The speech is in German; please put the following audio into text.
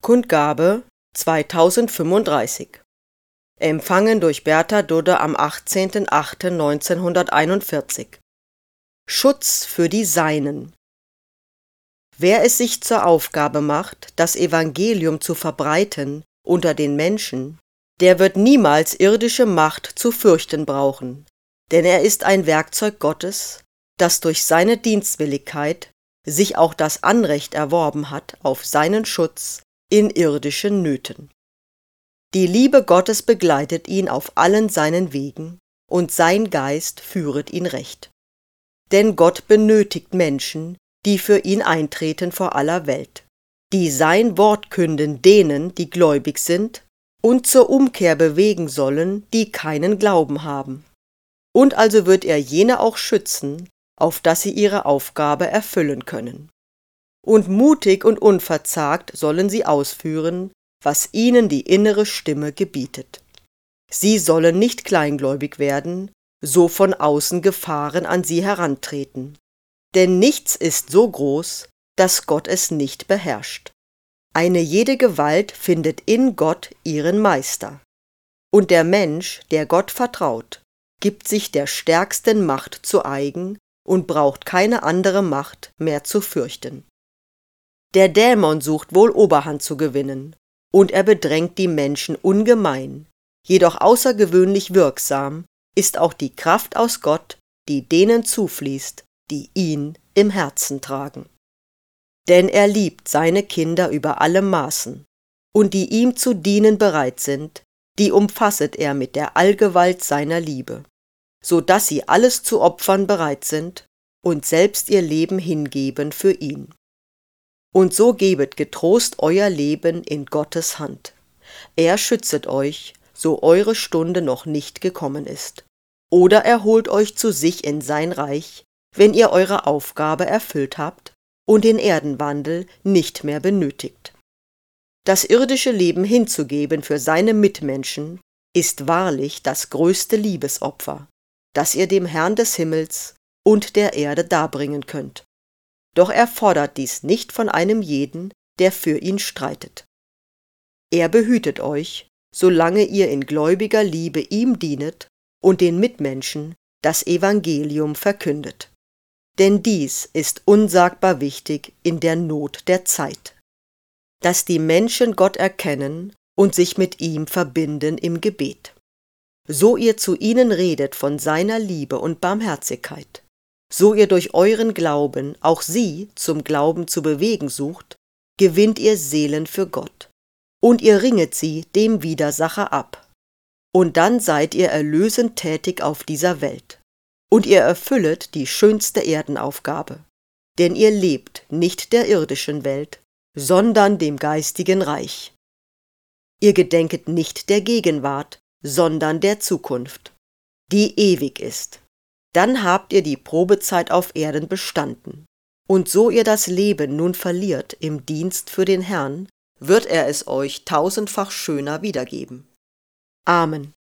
Kundgabe 2035. Empfangen durch Bertha Dudde am 18.08.1941. Schutz für die Seinen. Wer es sich zur Aufgabe macht, das Evangelium zu verbreiten unter den Menschen, der wird niemals irdische Macht zu fürchten brauchen, denn er ist ein Werkzeug Gottes, das durch seine Dienstwilligkeit sich auch das Anrecht erworben hat auf seinen Schutz in irdischen Nöten. Die Liebe Gottes begleitet ihn auf allen seinen Wegen, und sein Geist führet ihn recht. Denn Gott benötigt Menschen, die für ihn eintreten vor aller Welt, die sein Wort künden denen, die gläubig sind, und zur Umkehr bewegen sollen, die keinen Glauben haben. Und also wird er jene auch schützen, auf dass sie ihre Aufgabe erfüllen können. Und mutig und unverzagt sollen sie ausführen, was ihnen die innere Stimme gebietet. Sie sollen nicht kleingläubig werden, so von außen Gefahren an sie herantreten. Denn nichts ist so groß, dass Gott es nicht beherrscht. Eine jede Gewalt findet in Gott ihren Meister. Und der Mensch, der Gott vertraut, gibt sich der stärksten Macht zu eigen und braucht keine andere Macht mehr zu fürchten. Der Dämon sucht wohl Oberhand zu gewinnen, und er bedrängt die Menschen ungemein, jedoch außergewöhnlich wirksam ist auch die Kraft aus Gott, die denen zufließt, die ihn im Herzen tragen. Denn er liebt seine Kinder über alle Maßen, und die ihm zu dienen bereit sind, die umfasset er mit der Allgewalt seiner Liebe, so dass sie alles zu opfern bereit sind und selbst ihr Leben hingeben für ihn. Und so gebet getrost euer Leben in Gottes Hand. Er schützet euch, so eure Stunde noch nicht gekommen ist. Oder er holt euch zu sich in sein Reich, wenn ihr eure Aufgabe erfüllt habt und den Erdenwandel nicht mehr benötigt. Das irdische Leben hinzugeben für seine Mitmenschen ist wahrlich das größte Liebesopfer, das ihr dem Herrn des Himmels und der Erde darbringen könnt. Doch er fordert dies nicht von einem jeden, der für ihn streitet. Er behütet euch, solange ihr in gläubiger Liebe ihm dienet und den Mitmenschen das Evangelium verkündet. Denn dies ist unsagbar wichtig in der Not der Zeit, dass die Menschen Gott erkennen und sich mit ihm verbinden im Gebet. So ihr zu ihnen redet von seiner Liebe und Barmherzigkeit, so ihr durch euren Glauben auch sie zum Glauben zu bewegen sucht, gewinnt ihr Seelen für Gott, und ihr ringet sie dem Widersacher ab. Und dann seid ihr erlösend tätig auf dieser Welt, und ihr erfüllet die schönste Erdenaufgabe, denn ihr lebt nicht der irdischen Welt, sondern dem geistigen Reich. Ihr gedenket nicht der Gegenwart, sondern der Zukunft, die ewig ist. Dann habt ihr die Probezeit auf Erden bestanden. Und so ihr das Leben nun verliert im Dienst für den Herrn, wird er es euch tausendfach schöner wiedergeben. Amen.